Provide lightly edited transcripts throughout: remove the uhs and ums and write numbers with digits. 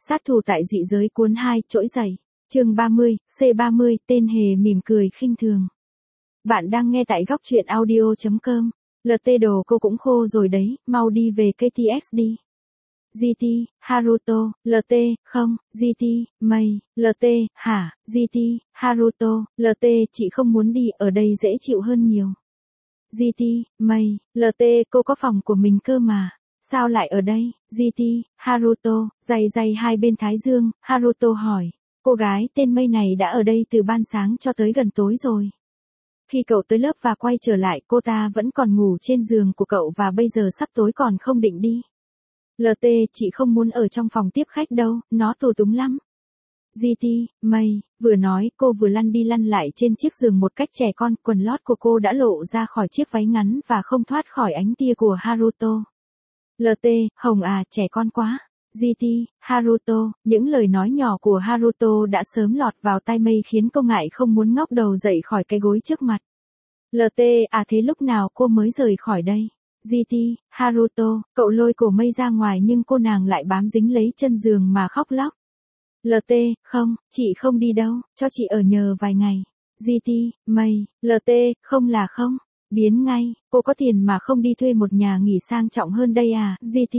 Sát thủ tại dị giới cuốn 2, trỗi dậy. Chương 30, C30, tên hề mỉm cười khinh thường. Bạn đang nghe tại góc truyện audio.com. LT đồ cô cũng khô rồi đấy, mau đi về KTX đi. GT, Haruto, LT, không, GT, Mây, LT, hả, GT, Haruto, LT, chị không muốn đi, ở đây dễ chịu hơn nhiều. GT, Mây, LT, cô có phòng của mình cơ mà. Sao lại ở đây? GT, Haruto, day hai bên thái dương, Haruto hỏi. Cô gái tên Mây này đã ở đây từ ban sáng cho tới gần tối rồi. Khi cậu tới lớp và quay trở lại, cô ta vẫn còn ngủ trên giường của cậu và bây giờ sắp tối còn không định đi. LT, chị không muốn ở trong phòng tiếp khách đâu, nó tù túng lắm. GT, Mây, vừa nói cô vừa lăn đi lăn lại trên chiếc giường một cách trẻ con, quần lót của cô đã lộ ra khỏi chiếc váy ngắn và không thoát khỏi ánh tia của Haruto. LT, Hồng à, trẻ con quá. GT, Haruto, những lời nói nhỏ của Haruto đã sớm lọt vào tai Mây khiến cô ngại không muốn ngóc đầu dậy khỏi cái gối trước mặt. LT, à thế lúc nào cô mới rời khỏi đây? GT, Haruto, cậu lôi cổ Mây ra ngoài nhưng cô nàng lại bám dính lấy chân giường mà khóc lóc. LT, không, chị không đi đâu, cho chị ở nhờ vài ngày. GT, Mây, LT, không là không. Biến ngay, cô có tiền mà không đi thuê một nhà nghỉ sang trọng hơn đây à, GT.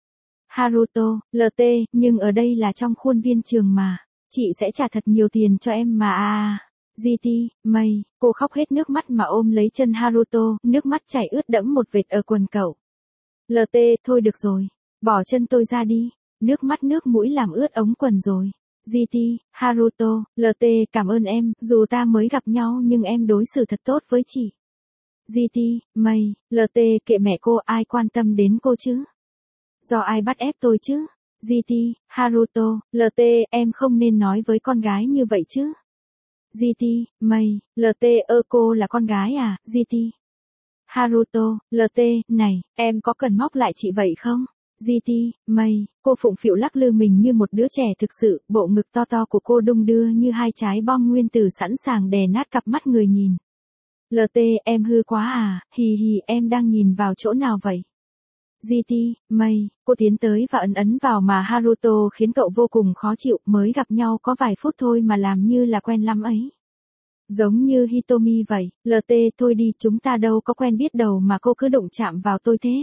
Haruto, LT, nhưng ở đây là trong khuôn viên trường mà, chị sẽ trả thật nhiều tiền cho em mà à. GT, Mây, cô khóc hết nước mắt mà ôm lấy chân Haruto, nước mắt chảy ướt đẫm một vệt ở quần cậu. LT, thôi được rồi, bỏ chân tôi ra đi, nước mắt nước mũi làm ướt ống quần rồi. GT, Haruto, LT, cảm ơn em, dù ta mới gặp nhau nhưng em đối xử thật tốt với chị. GT, Mây, LT, kệ mẹ cô, ai quan tâm đến cô chứ? Do ai bắt ép tôi chứ? GT, Haruto, LT, em không nên nói với con gái như vậy chứ? GT, Mây, LT, cô là con gái à, GT. Haruto, LT, này, em có cần móc lại chị vậy không? GT, Mây, cô phụng phịu lắc lư mình như một đứa trẻ thực sự, bộ ngực to to của cô đung đưa như hai trái bom nguyên tử sẵn sàng đè nát cặp mắt người nhìn. LT, em hư quá à, hì hì, em đang nhìn vào chỗ nào vậy? GT, Mây, cô tiến tới và ấn vào mà Haruto khiến cậu vô cùng khó chịu, mới gặp nhau có vài phút thôi mà làm như là quen lắm ấy. Giống như Hitomi vậy, LT, thôi đi, chúng ta đâu có quen biết đâu mà cô cứ đụng chạm vào tôi thế.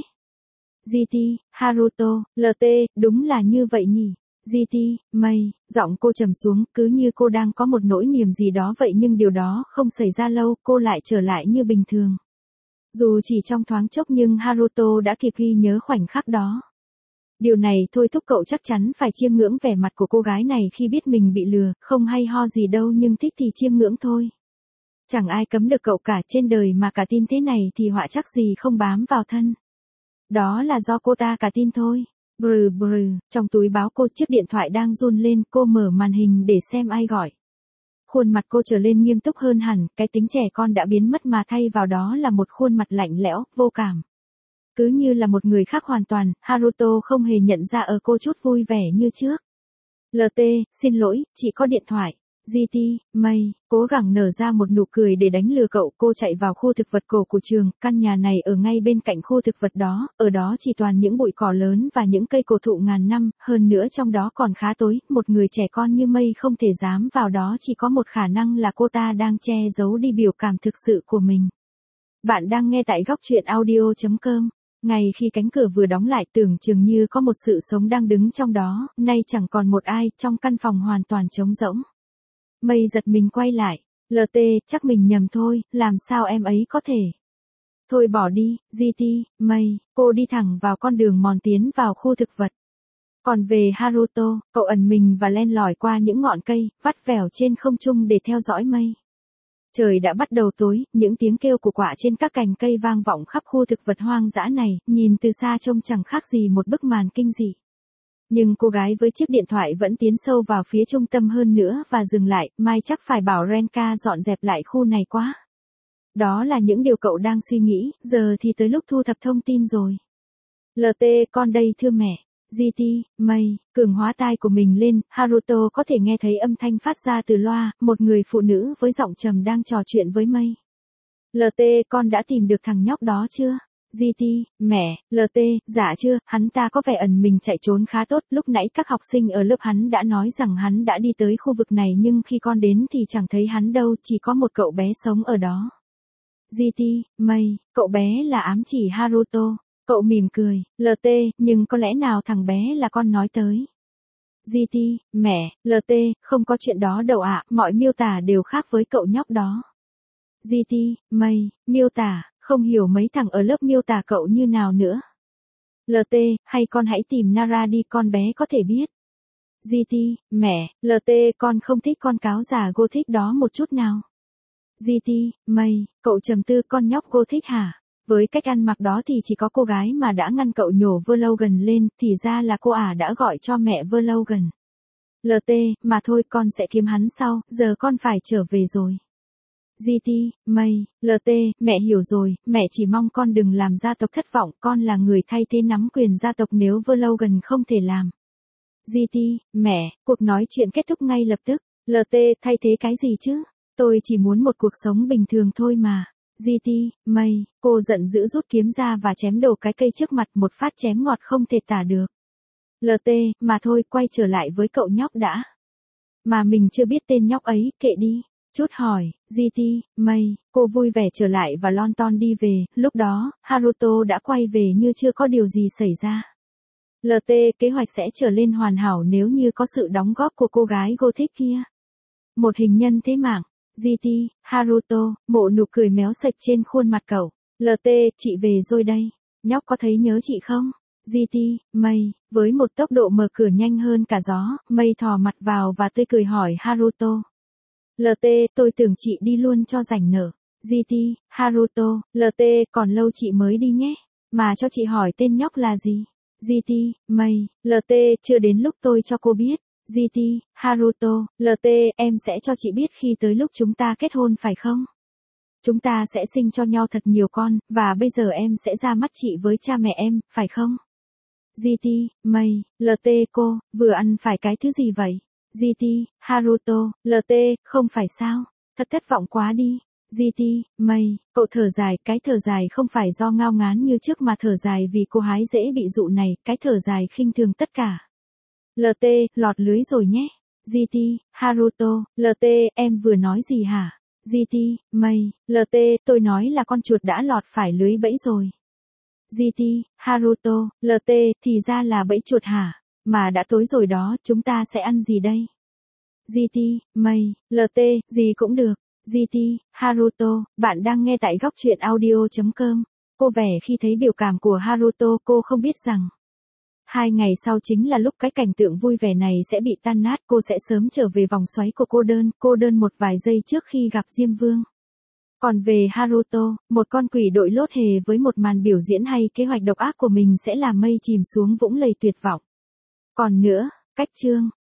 GT, Haruto, LT, đúng là như vậy nhỉ. GT, Mây, giọng cô trầm xuống, cứ như cô đang có một nỗi niềm gì đó vậy nhưng điều đó không xảy ra lâu, cô lại trở lại như bình thường. Dù chỉ trong thoáng chốc nhưng Haruto đã kịp ghi nhớ khoảnh khắc đó. Điều này thôi thúc cậu chắc chắn phải chiêm ngưỡng vẻ mặt của cô gái này khi biết mình bị lừa, không hay ho gì đâu nhưng thích thì chiêm ngưỡng thôi. Chẳng ai cấm được cậu cả, trên đời mà cả tin thế này thì họa chắc gì không bám vào thân. Đó là do cô ta cả tin thôi. Brừ brừ, trong túi báo cô chiếc điện thoại đang run lên, cô mở màn hình để xem ai gọi. Khuôn mặt cô trở lên nghiêm túc hơn hẳn, cái tính trẻ con đã biến mất mà thay vào đó là một khuôn mặt lạnh lẽo, vô cảm. Cứ như là một người khác hoàn toàn, Haruto không hề nhận ra ở cô chút vui vẻ như trước. LT, xin lỗi, chị có điện thoại. GT, Mây, cố gắng nở ra một nụ cười để đánh lừa cậu, cô chạy vào khu thực vật cổ của trường, căn nhà này ở ngay bên cạnh khu thực vật đó, ở đó chỉ toàn những bụi cỏ lớn và những cây cổ thụ ngàn năm, hơn nữa trong đó còn khá tối, một người trẻ con như Mây không thể dám vào đó, chỉ có một khả năng là cô ta đang che giấu đi biểu cảm thực sự của mình. Bạn đang nghe tại góc truyện audio.com. Ngay khi cánh cửa vừa đóng lại, tưởng chừng như có một sự sống đang đứng trong đó, nay chẳng còn một ai, trong căn phòng hoàn toàn trống rỗng. Mây giật mình quay lại. LT, chắc mình nhầm thôi, làm sao em ấy có thể? Thôi bỏ đi, GT, Mây, cô đi thẳng vào con đường mòn tiến vào khu thực vật. Còn về Haruto, cậu ẩn mình và len lỏi qua những ngọn cây, vắt vẻo trên không trung để theo dõi Mây. Trời đã bắt đầu tối, những tiếng kêu của quạ trên các cành cây vang vọng khắp khu thực vật hoang dã này, nhìn từ xa trông chẳng khác gì một bức màn kinh dị. Nhưng cô gái với chiếc điện thoại vẫn tiến sâu vào phía trung tâm hơn nữa và dừng lại, mai chắc phải bảo Renka dọn dẹp lại khu này quá. Đó là những điều cậu đang suy nghĩ, giờ thì tới lúc thu thập thông tin rồi. LT, con đây thưa mẹ. GT, Mây, cường hóa tai của mình lên, Haruto có thể nghe thấy âm thanh phát ra từ loa, một người phụ nữ với giọng trầm đang trò chuyện với Mây. LT, con đã tìm được thằng nhóc đó chưa? GT, mẹ, LT, dạ chưa, hắn ta có vẻ ẩn mình chạy trốn khá tốt, lúc nãy các học sinh ở lớp hắn đã nói rằng hắn đã đi tới khu vực này nhưng khi con đến thì chẳng thấy hắn đâu, chỉ có một cậu bé sống ở đó. GT, Mây, cậu bé là ám chỉ Haruto, cậu mỉm cười, LT, nhưng có lẽ nào thằng bé là con nói tới. GT, mẹ, LT, không có chuyện đó đâu ạ, mọi miêu tả đều khác với cậu nhóc đó. GT, Mây, miêu tả, không hiểu mấy thằng ở lớp miêu tả cậu như nào nữa. LT, hay con hãy tìm Nara đi, con bé có thể biết. GT, mẹ, LT, con không thích con cáo già Gothic đó một chút nào. GT, Mây, cậu trầm tư, con nhóc Gothic hả? Với cách ăn mặc đó thì chỉ có cô gái mà đã ngăn cậu nhổ Verlogan lên, thì ra là cô ả đã gọi cho mẹ Verlogan. LT, mà thôi con sẽ kiếm hắn sau, giờ con phải trở về rồi. GT, Mây, LT, mẹ hiểu rồi, mẹ chỉ mong con đừng làm gia tộc thất vọng, con là người thay thế nắm quyền gia tộc nếu Verlogan không thể làm. GT, mẹ, cuộc nói chuyện kết thúc ngay lập tức. LT, thay thế cái gì chứ? Tôi chỉ muốn một cuộc sống bình thường thôi mà. GT, Mây, cô giận dữ rút kiếm ra và chém đổ cái cây trước mặt, một phát chém ngọt không thể tả được. LT, mà thôi, quay trở lại với cậu nhóc đã. Mà mình chưa biết tên nhóc ấy, kệ đi. Chút hỏi, GT, Mây, cô vui vẻ trở lại và lon ton đi về, lúc đó, Haruto đã quay về như chưa có điều gì xảy ra. LT, kế hoạch sẽ trở lên hoàn hảo nếu như có sự đóng góp của cô gái Gothic kia. Một hình nhân thế mạng. GT, Haruto, bộ nụ cười méo sạch trên khuôn mặt cậu. LT, chị về rồi đây. Nhóc có thấy nhớ chị không? GT, Mây, với một tốc độ mở cửa nhanh hơn cả gió, Mây thò mặt vào và tươi cười hỏi Haruto. LT, tôi tưởng chị đi luôn cho rảnh nở. GT, Haruto, LT, còn lâu chị mới đi nhé. Mà cho chị hỏi tên nhóc là gì? GT, Mây, LT, chưa đến lúc tôi cho cô biết. GT, Haruto, LT, em sẽ cho chị biết khi tới lúc chúng ta kết hôn phải không? Chúng ta sẽ sinh cho nhau thật nhiều con, và bây giờ em sẽ ra mắt chị với cha mẹ em, phải không? GT, Mây, LT, cô, vừa ăn phải cái thứ gì vậy? GT, Haruto, LT, không phải sao? Thật thất vọng quá đi. GT, Mây, cậu thở dài, cái thở dài không phải do ngao ngán như trước mà thở dài vì cô hái dễ bị dụ này, cái thở dài khinh thường tất cả. LT, lọt lưới rồi nhé. GT, Haruto, LT, em vừa nói gì hả? GT, Mây, LT, tôi nói là con chuột đã lọt phải lưới bẫy rồi. GT, Haruto, LT, thì ra là bẫy chuột hả? Mà đã tối rồi đó, chúng ta sẽ ăn gì đây? GT, Mây, LT, gì cũng được. GT, Haruto, bạn đang nghe tại góc truyện audio.com. Cô vẻ khi thấy biểu cảm của Haruto, cô không biết rằng 2 ngày sau chính là lúc cái cảnh tượng vui vẻ này sẽ bị tan nát, cô sẽ sớm trở về vòng xoáy của cô đơn một vài giây trước khi gặp Diêm Vương. Còn về Haruto, một con quỷ đội lốt hề với một màn biểu diễn hay kế hoạch độc ác của mình sẽ làm Mây chìm xuống vũng lầy tuyệt vọng. Còn nữa, cách chương